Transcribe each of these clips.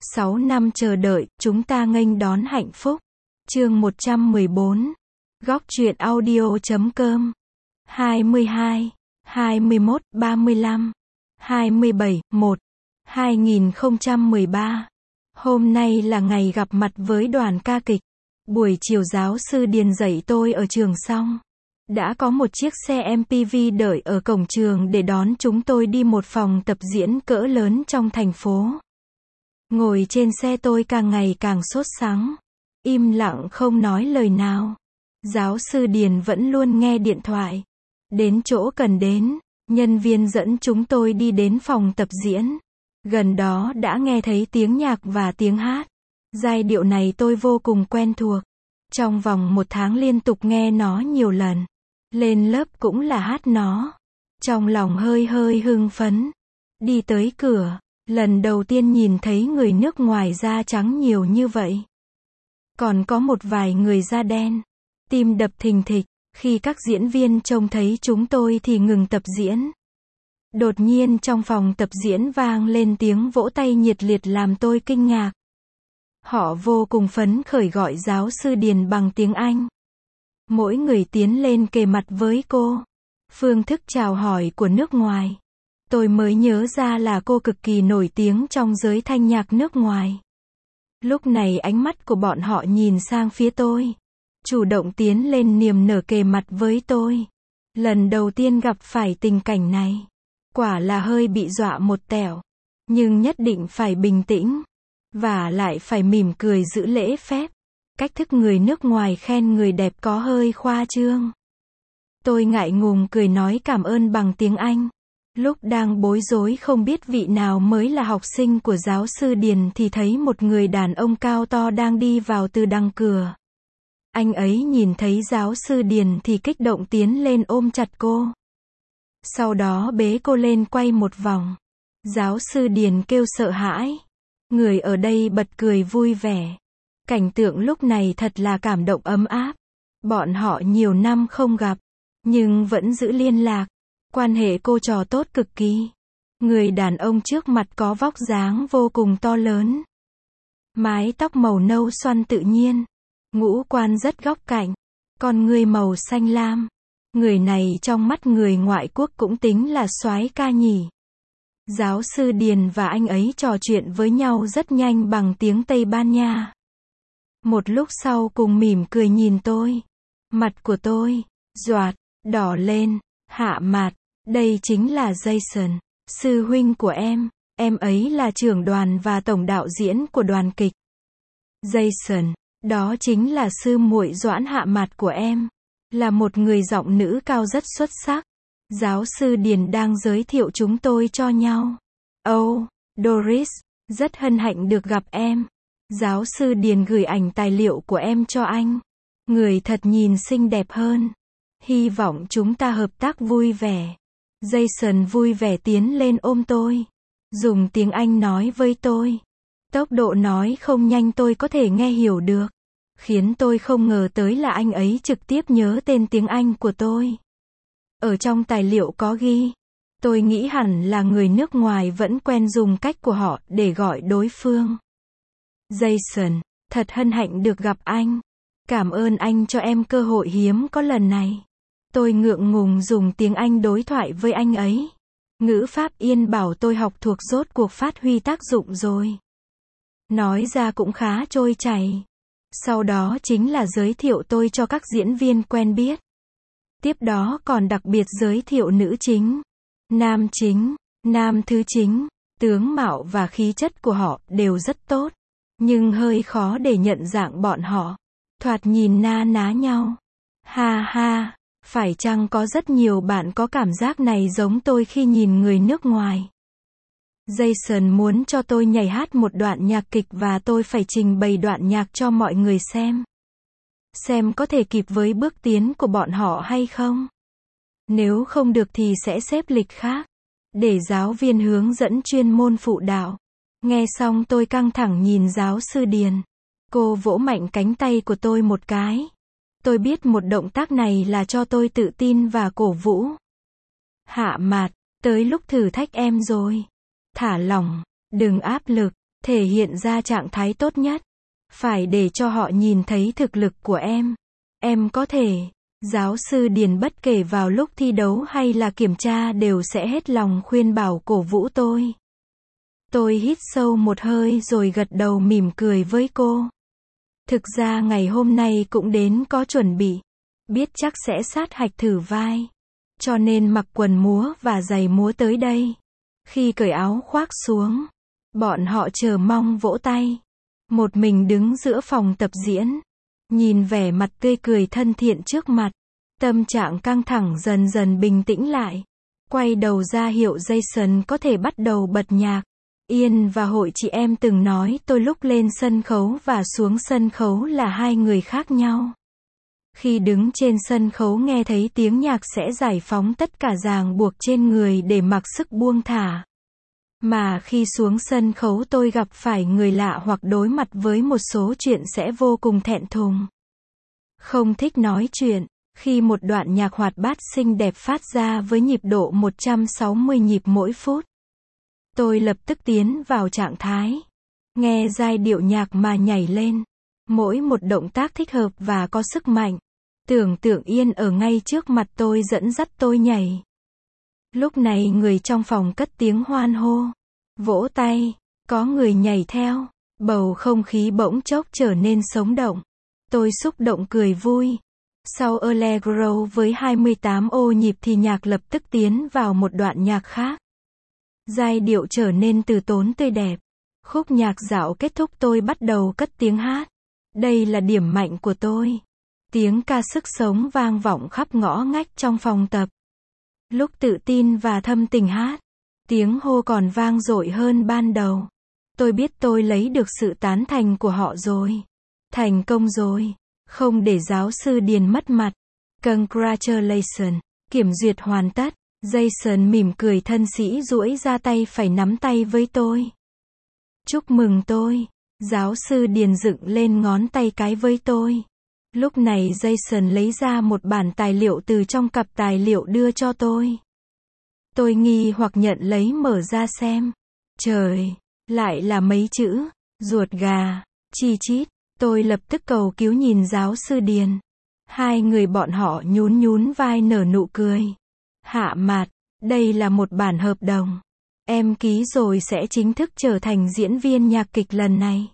6 năm chờ đợi, chúng ta nghênh đón hạnh phúc. Chương 114. Góc truyện audio.com. 22, 21, 35, 27, 1, 2013. Hôm nay là ngày gặp mặt với đoàn ca kịch. Buổi chiều giáo sư Điền dạy tôi ở trường xong. Đã có một chiếc xe MPV đợi ở cổng trường để đón chúng tôi đi một phòng tập diễn cỡ lớn trong thành phố. Ngồi trên xe tôi càng ngày càng sốt sắng. Im lặng không nói lời nào. Giáo sư Điền vẫn luôn nghe điện thoại. Đến chỗ cần đến, nhân viên dẫn chúng tôi đi đến phòng tập diễn. Gần đó đã nghe thấy tiếng nhạc và tiếng hát. Giai điệu này tôi vô cùng quen thuộc. Trong vòng 1 tháng liên tục nghe nó nhiều lần. Lên lớp cũng là hát nó. Trong lòng hơi hơi hưng phấn. Đi tới cửa, lần đầu tiên nhìn thấy người nước ngoài da trắng nhiều như vậy. Còn có một vài người da đen. Tim đập thình thịch, khi các diễn viên trông thấy chúng tôi thì ngừng tập diễn. Đột nhiên trong phòng tập diễn vang lên tiếng vỗ tay nhiệt liệt làm tôi kinh ngạc. Họ vô cùng phấn khởi gọi giáo sư Điền bằng tiếng Anh. Mỗi người tiến lên kề mặt với cô. Phương thức chào hỏi của nước ngoài. Tôi mới nhớ ra là cô cực kỳ nổi tiếng trong giới thanh nhạc nước ngoài. Lúc này ánh mắt của bọn họ nhìn sang phía tôi. Chủ động tiến lên niềm nở kề mặt với tôi. Lần đầu tiên gặp phải tình cảnh này. Quả là hơi bị dọa một tẹo. Nhưng nhất định phải bình tĩnh. Và lại phải mỉm cười giữ lễ phép. Cách thức người nước ngoài khen người đẹp có hơi khoa trương. Tôi ngại ngùng cười nói cảm ơn bằng tiếng Anh. Lúc đang bối rối không biết vị nào mới là học sinh của giáo sư Điền thì thấy một người đàn ông cao to đang đi vào từ đằng cửa. Anh ấy nhìn thấy giáo sư Điền thì kích động tiến lên ôm chặt cô. Sau đó bế cô lên quay một vòng. Giáo sư Điền kêu sợ hãi. Người ở đây bật cười vui vẻ. Cảnh tượng lúc này thật là cảm động ấm áp. Bọn họ nhiều năm không gặp, nhưng vẫn giữ liên lạc. Quan hệ cô trò tốt cực kỳ. Người đàn ông trước mặt có vóc dáng vô cùng to lớn. Mái tóc màu nâu xoăn tự nhiên. Ngũ quan rất góc cạnh. Con ngươi màu xanh lam. Người này trong mắt người ngoại quốc cũng tính là soái ca nhỉ. Giáo sư Điền và anh ấy trò chuyện với nhau rất nhanh bằng tiếng Tây Ban Nha. Một lúc sau cùng mỉm cười nhìn tôi. Mặt của tôi, doạt, đỏ lên. Hạ Mạt, đây chính là Jason, sư huynh của em ấy là trưởng đoàn và tổng đạo diễn của đoàn kịch. Jason, đó chính là sư muội Doãn Hạ Mạt của em. Là một người giọng nữ cao rất xuất sắc. Giáo sư Điền đang giới thiệu chúng tôi cho nhau. Oh, Doris, rất hân hạnh được gặp em. Giáo sư Điền gửi ảnh tài liệu của em cho anh. Người thật nhìn xinh đẹp hơn. Hy vọng chúng ta hợp tác vui vẻ. Jason vui vẻ tiến lên ôm tôi. Dùng tiếng Anh nói với tôi. Tốc độ nói không nhanh tôi có thể nghe hiểu được. Khiến tôi không ngờ tới là anh ấy trực tiếp nhớ tên tiếng Anh của tôi. Ở trong tài liệu có ghi. Tôi nghĩ hẳn là người nước ngoài vẫn quen dùng cách của họ để gọi đối phương. Jason, thật hân hạnh được gặp anh. Cảm ơn anh cho em cơ hội hiếm có lần này. Tôi ngượng ngùng dùng tiếng Anh đối thoại với anh ấy. Ngữ pháp Yên bảo tôi học thuộc rốt cuộc phát huy tác dụng rồi. Nói ra cũng khá trôi chảy. Sau đó chính là giới thiệu tôi cho các diễn viên quen biết. Tiếp đó còn đặc biệt giới thiệu nữ chính, nam thứ chính. Tướng mạo và khí chất của họ đều rất tốt. Nhưng hơi khó để nhận dạng bọn họ. Thoạt nhìn na ná nhau. Ha ha. Phải chăng có rất nhiều bạn có cảm giác này giống tôi khi nhìn người nước ngoài? Jason muốn cho tôi nhảy hát một đoạn nhạc kịch và tôi phải trình bày đoạn nhạc cho mọi người xem. Xem có thể kịp với bước tiến của bọn họ hay không? Nếu không được thì sẽ xếp lịch khác. Để giáo viên hướng dẫn chuyên môn phụ đạo. Nghe xong tôi căng thẳng nhìn giáo sư Điền. Cô vỗ mạnh cánh tay của tôi một cái. Tôi biết một động tác này là cho tôi tự tin và cổ vũ. Hạ Mạt, tới lúc thử thách em rồi. Thả lỏng, đừng áp lực. thể hiện ra trạng thái tốt nhất. Phải để cho họ nhìn thấy thực lực của em. Em có thể. Giáo sư Điền bất kể vào lúc thi đấu hay là kiểm tra đều sẽ hết lòng khuyên bảo cổ vũ tôi. Tôi hít sâu một hơi rồi gật đầu mỉm cười với cô. Thực ra ngày hôm nay cũng đến có chuẩn bị. Biết chắc sẽ sát hạch thử vai. Cho nên mặc quần múa và giày múa tới đây. Khi cởi áo khoác xuống, bọn họ chờ mong vỗ tay. Một mình đứng giữa phòng tập diễn. Nhìn vẻ mặt tươi cười thân thiện trước mặt. Tâm trạng căng thẳng dần dần bình tĩnh lại. Quay đầu ra hiệu Jason có thể bắt đầu bật nhạc. Yên và hội chị em từng nói tôi lúc lên sân khấu và xuống sân khấu là hai người khác nhau. Khi đứng trên sân khấu nghe thấy tiếng nhạc sẽ giải phóng tất cả ràng buộc trên người để mặc sức buông thả. Mà khi xuống sân khấu tôi gặp phải người lạ hoặc đối mặt với một số chuyện sẽ vô cùng thẹn thùng. Không thích nói chuyện. Khi một đoạn nhạc hoạt bát xinh đẹp phát ra với nhịp độ 160 nhịp mỗi phút. Tôi lập tức tiến vào trạng thái. Nghe giai điệu nhạc mà nhảy lên. Mỗi một động tác thích hợp và có sức mạnh. Tưởng tượng Yên ở ngay trước mặt tôi dẫn dắt tôi nhảy. Lúc này người trong phòng cất tiếng hoan hô. Vỗ tay. Có người nhảy theo. Bầu không khí bỗng chốc trở nên sống động. Tôi xúc động cười vui. Sau Allegro với 28 ô nhịp thì nhạc lập tức tiến vào một đoạn nhạc khác. Giai điệu trở nên từ tốn tươi đẹp. Khúc nhạc dạo kết thúc tôi bắt đầu cất tiếng hát. Đây là điểm mạnh của tôi. Tiếng ca sức sống vang vọng khắp ngõ ngách trong phòng tập. Lúc tự tin và thâm tình hát, tiếng hô còn vang dội hơn ban đầu. Tôi biết tôi lấy được sự tán thành của họ rồi. Thành công rồi. Không để giáo sư Điền mất mặt. Congratulations. Kiểm duyệt hoàn tất. Jason mỉm cười thân sĩ duỗi ra tay phải nắm tay với tôi. Chúc mừng tôi. Giáo sư Điền dựng lên ngón tay cái với tôi. Lúc này Jason lấy ra một bản tài liệu từ trong cặp tài liệu đưa cho tôi. Tôi nghi hoặc nhận lấy mở ra xem. Trời, lại là mấy chữ, ruột gà, chi chít. Tôi lập tức cầu cứu nhìn giáo sư Điền. Hai người bọn họ nhún nhún vai nở nụ cười. Hạ Mạt, đây là một bản hợp đồng. Em ký rồi sẽ chính thức trở thành diễn viên nhạc kịch lần này.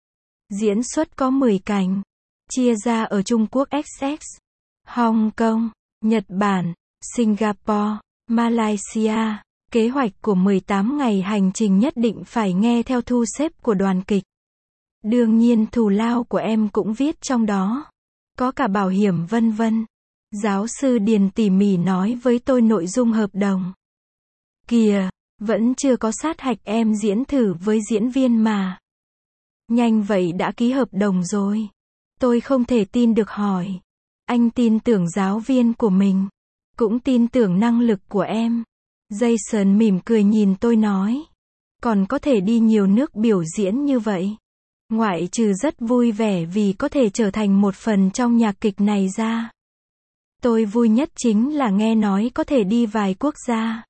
Diễn xuất có 10 cảnh. Chia ra ở Trung Quốc XX, Hong Kong, Nhật Bản, Singapore, Malaysia. Kế hoạch của 18 ngày hành trình nhất định phải nghe theo thu xếp của đoàn kịch. Đương nhiên thù lao của em cũng viết trong đó. Có cả bảo hiểm vân vân. Giáo sư Điền tỉ mỉ nói với tôi nội dung hợp đồng. Kìa, vẫn chưa có sát hạch em diễn thử với diễn viên mà. Nhanh vậy đã ký hợp đồng rồi. Tôi không thể tin được hỏi. Anh tin tưởng giáo viên của mình. Cũng tin tưởng năng lực của em. Jason mỉm cười nhìn tôi nói. Còn có thể đi nhiều nước biểu diễn như vậy. Ngoại trừ rất vui vẻ vì có thể trở thành một phần trong nhạc kịch này ra. Tôi vui nhất chính là nghe nói có thể đi vài quốc gia.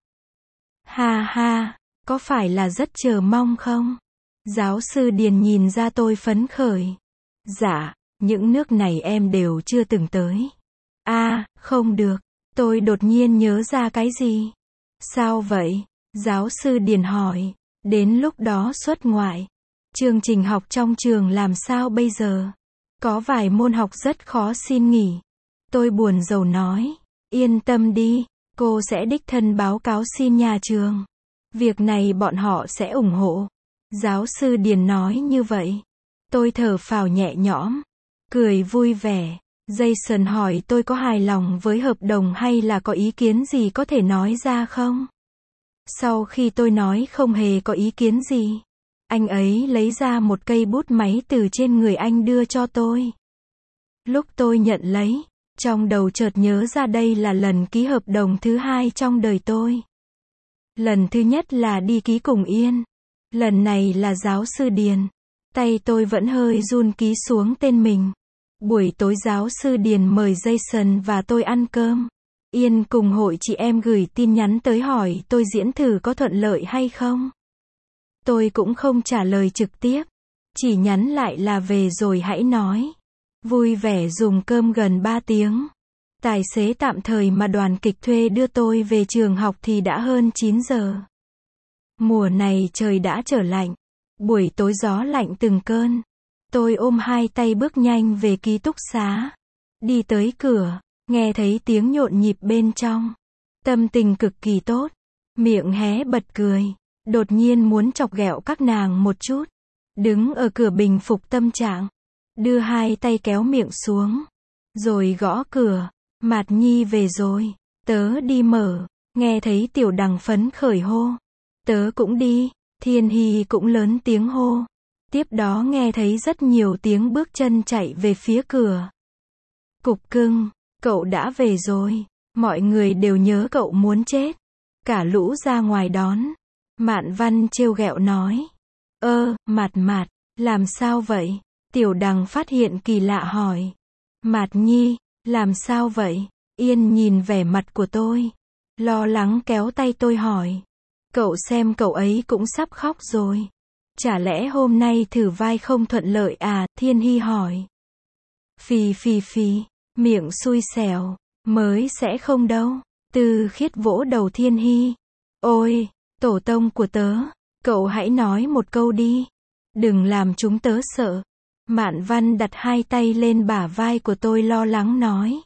Ha ha, có phải là rất chờ mong không? Giáo sư Điền nhìn ra tôi phấn khởi. Dạ, những nước này em đều chưa từng tới. Không được. Tôi đột nhiên nhớ ra cái gì? Sao vậy? Giáo sư Điền hỏi. Đến lúc đó xuất ngoại. Chương trình học trong trường làm sao bây giờ? Có vài môn học rất khó xin nghỉ. Tôi buồn rầu nói. Yên tâm đi, cô sẽ đích thân báo cáo xin nhà trường. Việc này bọn họ sẽ ủng hộ. Giáo sư Điền nói như vậy. Tôi thở phào nhẹ nhõm. Cười vui vẻ. Jason hỏi tôi có hài lòng với hợp đồng hay là có ý kiến gì có thể nói ra không? Sau khi tôi nói không hề có ý kiến gì, anh ấy lấy ra một cây bút máy từ trên người anh đưa cho tôi. Lúc tôi nhận lấy, trong đầu chợt nhớ ra đây là lần ký hợp đồng thứ hai trong đời tôi. Lần thứ nhất là đi ký cùng Yên. Lần này là giáo sư Điền. Tay tôi vẫn hơi run ký xuống tên mình. Buổi tối giáo sư Điền mời Jason và tôi ăn cơm. Yên cùng hội chị em gửi tin nhắn tới hỏi tôi diễn thử có thuận lợi hay không. Tôi cũng không trả lời trực tiếp. Chỉ nhắn lại là về rồi hãy nói. Vui vẻ dùng cơm gần 3 tiếng. Tài xế tạm thời mà đoàn kịch thuê đưa tôi về trường học thì đã hơn 9 giờ. Mùa này trời đã trở lạnh. Buổi tối gió lạnh từng cơn. Tôi ôm hai tay bước nhanh về ký túc xá. Đi tới cửa, nghe thấy tiếng nhộn nhịp bên trong. Tâm tình cực kỳ tốt. Miệng hé bật cười. Đột nhiên muốn chọc ghẹo các nàng một chút. Đứng ở cửa bình phục tâm trạng. Đưa hai tay kéo miệng xuống. Rồi gõ cửa. Mạt Nhi về rồi. Tớ đi mở. Nghe thấy Tiểu Đằng phấn khởi hô. Tớ cũng đi. Thiên Hy cũng lớn tiếng hô. Tiếp đó nghe thấy rất nhiều tiếng bước chân chạy về phía cửa. Cục cưng, cậu đã về rồi. Mọi người đều nhớ cậu muốn chết. Cả lũ ra ngoài đón. Mạn Văn trêu ghẹo nói. Mạt Mạt, làm sao vậy? Tiểu Đằng phát hiện kỳ lạ hỏi. Mạt Nhi, làm sao vậy? Yên nhìn vẻ mặt của tôi. Lo lắng kéo tay tôi hỏi. Cậu xem cậu ấy cũng sắp khóc rồi. Chả lẽ hôm nay thử vai không thuận lợi à? Thiên Hy hỏi. Phì phì phì, miệng xui xẻo, mới sẽ không đâu. Tư Khiết vỗ đầu Thiên Hy. Ôi, tổ tông của tớ, cậu hãy nói một câu đi. Đừng làm chúng tớ sợ. Mạn Văn đặt hai tay lên bả vai của tôi lo lắng nói.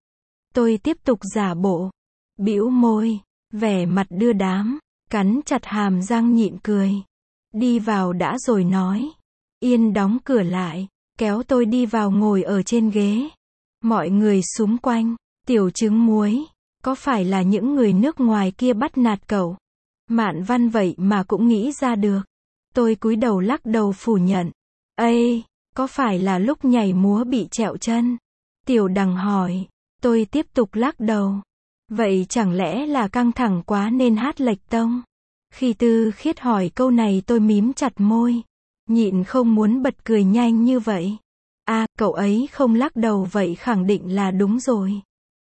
Tôi tiếp tục giả bộ. Bĩu môi, vẻ mặt đưa đám, cắn chặt hàm răng nhịn cười. Đi vào đã rồi nói. Yên đóng cửa lại, kéo tôi đi vào ngồi ở trên ghế. Mọi người xung quanh, Tiểu Trứng Muối, có phải là những người nước ngoài kia bắt nạt cậu? Mạn Văn vậy mà cũng nghĩ ra được. Tôi cúi đầu lắc đầu phủ nhận. Ây, có phải là lúc nhảy múa bị trẹo chân? Tiểu Đằng hỏi. Tôi tiếp tục lắc đầu. Vậy chẳng lẽ là căng thẳng quá nên hát lệch tông? Khi Tư Khiết hỏi câu này tôi mím chặt môi. Nhịn không muốn bật cười nhanh như vậy. Cậu ấy không lắc đầu vậy khẳng định là đúng rồi.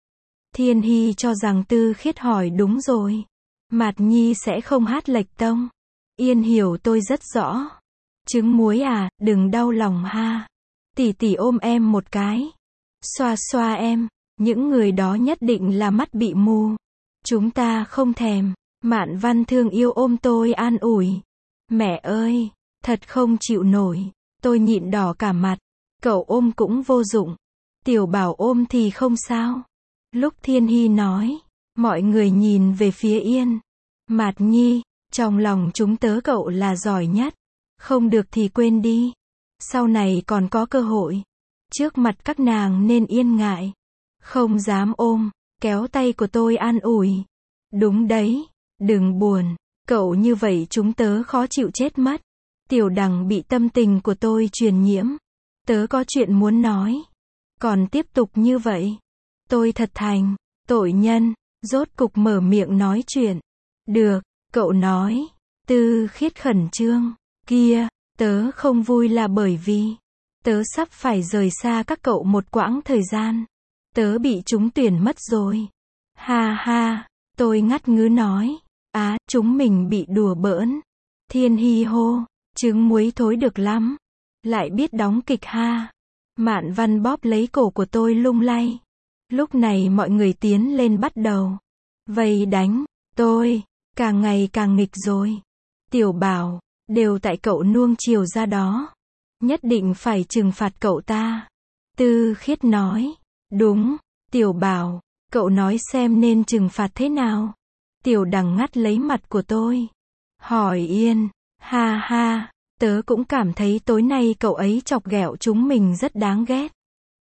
Thiên Hy cho rằng Tư Khiết hỏi đúng rồi. Mạt Nhi sẽ không hát lệch tông. Yên hiểu tôi rất rõ. Trứng Muối à, đừng đau lòng ha. Tỷ tỷ ôm em một cái. Xoa xoa em. Những người đó nhất định là mắt bị mù. Chúng ta không thèm. Mạn Văn thương yêu ôm tôi an ủi. Mẹ ơi, thật không chịu nổi. Tôi nhịn đỏ cả mặt. Cậu ôm cũng vô dụng. Tiểu Bảo ôm thì không sao. Lúc Thiên Hy nói, mọi người nhìn về phía Yên. Mạt Nhi, trong lòng chúng tớ cậu là giỏi nhất. Không được thì quên đi. Sau này còn có cơ hội. Trước mặt các nàng nên Yên ngại. Không dám ôm, kéo tay của tôi an ủi. Đúng đấy, đừng buồn. Cậu như vậy chúng tớ khó chịu chết mất. Tiểu Đằng bị tâm tình của tôi truyền nhiễm. Tớ có chuyện muốn nói. Còn tiếp tục như vậy. Tôi thật thành tội nhân. Rốt cục mở miệng nói chuyện. Được, cậu nói. Tư Khiết khẩn trương. Kia, tớ không vui là bởi vì tớ sắp phải rời xa các cậu một quãng thời gian. Tớ bị trúng tuyển mất rồi. Ha ha, tôi ngắt ngứ nói. Chúng mình bị đùa bỡn. Thiên Hy hô, Trứng Muối thối được lắm. Lại biết đóng kịch ha. Mạn Văn bóp lấy cổ của tôi lung lay. Lúc này mọi người tiến lên bắt đầu vây đánh tôi. Càng ngày càng nghịch rồi. Tiểu Bảo, đều tại cậu nuông chiều ra đó. Nhất định phải trừng phạt cậu ta. Tư Khiết nói. Đúng, Tiểu Bảo, cậu nói xem nên trừng phạt thế nào. Tiểu Đằng ngắt lấy mặt của tôi. Hỏi Yên. Ha ha, tớ cũng cảm thấy tối nay cậu ấy chọc ghẹo chúng mình rất đáng ghét.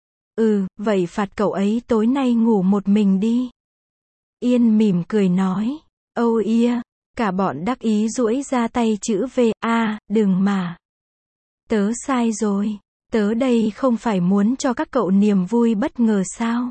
Vậy phạt cậu ấy tối nay ngủ một mình đi. Yên mỉm cười nói. Âu ia, cả bọn đắc ý duỗi ra tay chữ V. Đừng mà. Tớ sai rồi. Tớ đây không phải muốn cho các cậu niềm vui bất ngờ sao?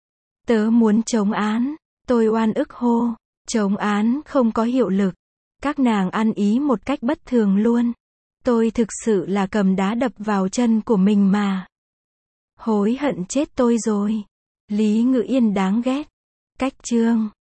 Tớ muốn chống án. Tôi oan ức hô. Chống án không có hiệu lực. Các nàng ăn ý một cách bất thường luôn. Tôi thực sự là cầm đá đập vào chân của mình mà. Hối hận chết tôi rồi. Lý Ngữ Yên đáng ghét. Cách chương